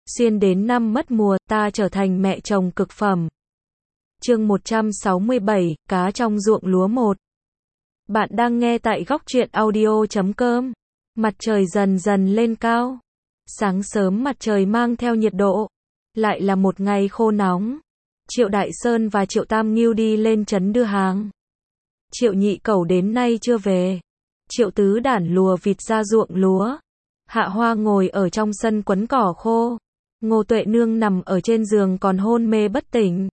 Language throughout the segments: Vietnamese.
Xuyên đến năm mất mùa, ta trở thành mẹ chồng cực phẩm. Chương 167, cá trong ruộng lúa 1. Bạn đang nghe tại góc truyện audio.com. Mặt trời dần dần lên cao. Sáng sớm mặt trời mang theo nhiệt độ. Lại là một ngày khô nóng. Triệu Đại Sơn và Triệu Tam Ngưu đi lên trấn đưa hàng. Triệu Nhị Cẩu đến nay chưa về. Triệu Tứ Đản lùa vịt ra ruộng lúa. Hạ Hoa ngồi ở trong sân quấn cỏ khô. Ngô Tuệ Nương nằm ở trên giường còn hôn mê bất tỉnh.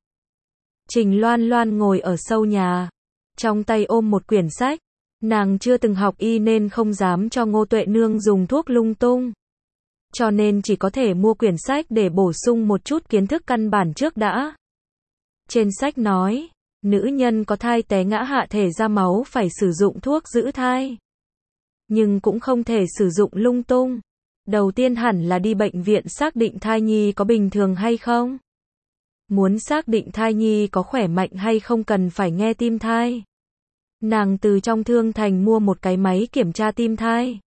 Trình Loan Loan ngồi ở sâu nhà, trong tay ôm một quyển sách. Nàng chưa từng học y nên không dám cho Ngô Tuệ Nương dùng thuốc lung tung. Cho nên chỉ có thể mua quyển sách để bổ sung một chút kiến thức căn bản trước đã. Trên sách nói, nữ nhân có thai té ngã hạ thể ra máu phải sử dụng thuốc giữ thai. Nhưng cũng không thể sử dụng lung tung. Đầu tiên hẳn là đi bệnh viện xác định thai nhi có bình thường hay không. Muốn xác định thai nhi có khỏe mạnh hay không cần phải nghe tim thai. Nàng từ trong thương thành mua một cái máy kiểm tra tim thai.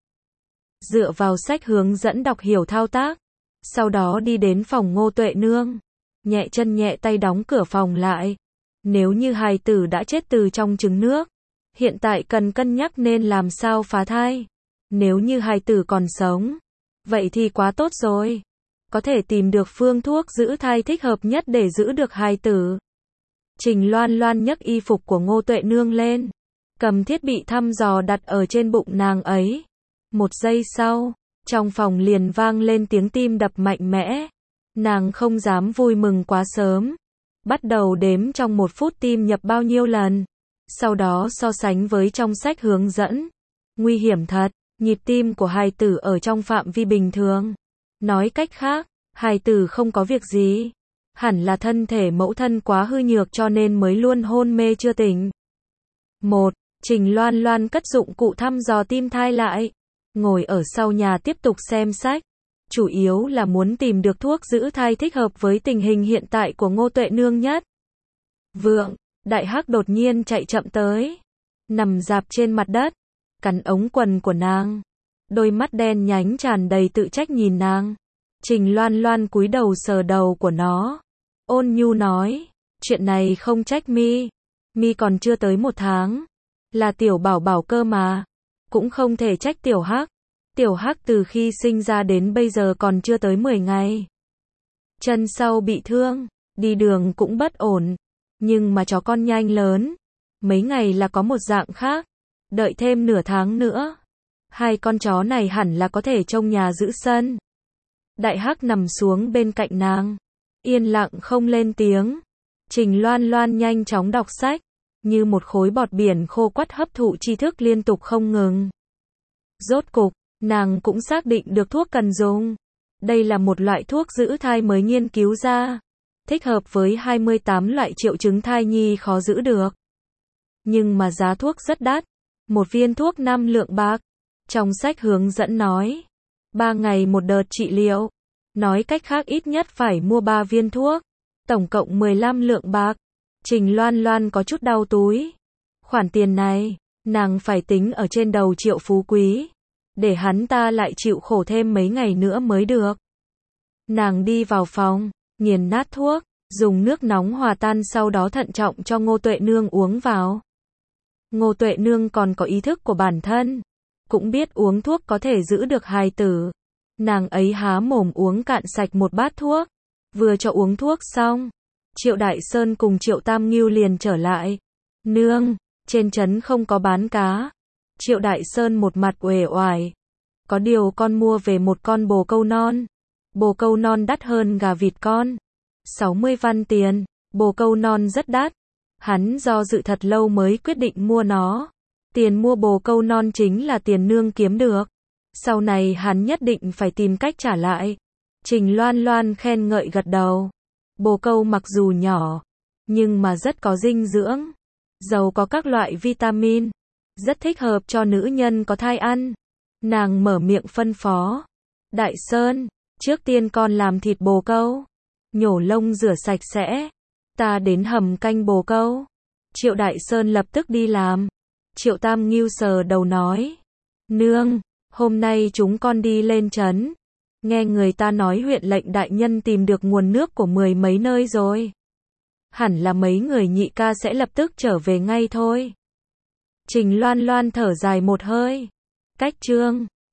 Dựa vào sách hướng dẫn đọc hiểu thao tác. Sau đó đi đến phòng Ngô Tuệ Nương. Nhẹ chân nhẹ tay đóng cửa phòng lại. Nếu như hài tử đã chết từ trong trứng nước, hiện tại cần cân nhắc nên làm sao phá thai. Nếu như hài tử còn sống, vậy thì quá tốt rồi. Có thể tìm được phương thuốc giữ thai thích hợp nhất để giữ được hài tử. Trình Loan Loan nhấc y phục của Ngô Tuệ Nương lên, cầm thiết bị thăm dò đặt ở trên bụng nàng ấy. Một giây sau, trong phòng liền vang lên tiếng tim đập mạnh mẽ. Nàng không dám vui mừng quá sớm. Bắt đầu đếm trong 1 phút tim nhập bao nhiêu lần. Sau đó so sánh với trong sách hướng dẫn. Nguy hiểm thật, nhịp tim của hài tử ở trong phạm vi bình thường. Nói cách khác, hài tử không có việc gì. Hẳn là thân thể mẫu thân quá hư nhược cho nên mới luôn hôn mê chưa tỉnh. 1. Trình Loan Loan cất dụng cụ thăm dò tim thai lại. Ngồi ở sau nhà tiếp tục xem sách. Chủ yếu là muốn tìm được thuốc giữ thai thích hợp với tình hình hiện tại của Ngô Tuệ Nương nhất. Vượng, Đại Hắc đột nhiên chạy chậm tới. Nằm rạp trên mặt đất. Cắn ống quần của nàng. Đôi mắt đen nhánh tràn đầy tự trách nhìn nàng. Trình Loan Loan cúi đầu sờ đầu của nó. Ôn nhu nói, chuyện này không trách mi. Mi còn chưa tới 1 tháng. Là tiểu bảo bảo cơ mà. Cũng không thể trách tiểu Hắc. Tiểu Hắc từ khi sinh ra đến bây giờ còn chưa tới 10 ngày. Chân sau bị thương, đi đường cũng bất ổn. Nhưng mà chó con nhanh lớn. Mấy ngày là có một dạng khác. Đợi thêm nửa tháng nữa. 2 con chó này hẳn là có thể trông nhà giữ sân. Đại Hắc nằm xuống bên cạnh nàng. Yên lặng không lên tiếng. Trình Loan Loan nhanh chóng đọc sách. Như một khối bọt biển khô quắt hấp thụ tri thức liên tục không ngừng. Rốt cục, nàng cũng xác định được thuốc cần dùng. Đây là một loại thuốc giữ thai mới nghiên cứu ra. Thích hợp với 28 loại triệu chứng thai nhi khó giữ được. Nhưng mà giá thuốc rất đắt. 1 viên thuốc 5 lượng bạc. Trong sách hướng dẫn nói, 3 ngày một đợt trị liệu. Nói cách khác ít nhất phải mua 3 viên thuốc. Tổng cộng 15 lượng bạc. Trình Loan Loan có chút đau túi. Khoản tiền này, nàng phải tính ở trên đầu Triệu Phú Quý. Để hắn ta lại chịu khổ thêm mấy ngày nữa mới được. Nàng đi vào phòng, nghiền nát thuốc, dùng nước nóng hòa tan sau đó thận trọng cho Ngô Tuệ Nương uống vào. Ngô Tuệ Nương còn có ý thức của bản thân. Cũng biết uống thuốc có thể giữ được hài tử. Nàng ấy há mồm uống cạn sạch một bát thuốc. Vừa cho uống thuốc xong, Triệu Đại Sơn cùng Triệu Tam Ngưu liền trở lại. Nương, trên trấn không có bán cá. Triệu Đại Sơn một mặt uể oải. Có điều con mua về một con bồ câu non. Bồ câu non đắt hơn gà vịt con. 60 văn tiền, bồ câu non rất đắt. Hắn do dự thật lâu mới quyết định mua nó. Tiền mua bồ câu non chính là tiền nương kiếm được. Sau này hắn nhất định phải tìm cách trả lại. Trình Loan Loan khen ngợi gật đầu. Bồ câu mặc dù nhỏ, nhưng mà rất có dinh dưỡng. Giàu có các loại vitamin. Rất thích hợp cho nữ nhân có thai ăn. Nàng mở miệng phân phó. Đại Sơn, trước tiên con làm thịt bồ câu. Nhổ lông rửa sạch sẽ. Ta đến hầm canh bồ câu. Triệu Đại Sơn lập tức đi làm. Triệu Tam Ngưu sờ đầu nói. Nương, hôm nay chúng con đi lên trấn. Nghe người ta nói huyện lệnh đại nhân tìm được nguồn nước của 10 mấy nơi rồi. Hẳn là mấy người nhị ca sẽ lập tức trở về ngay thôi. Trình Loan Loan thở dài một hơi. Cách chương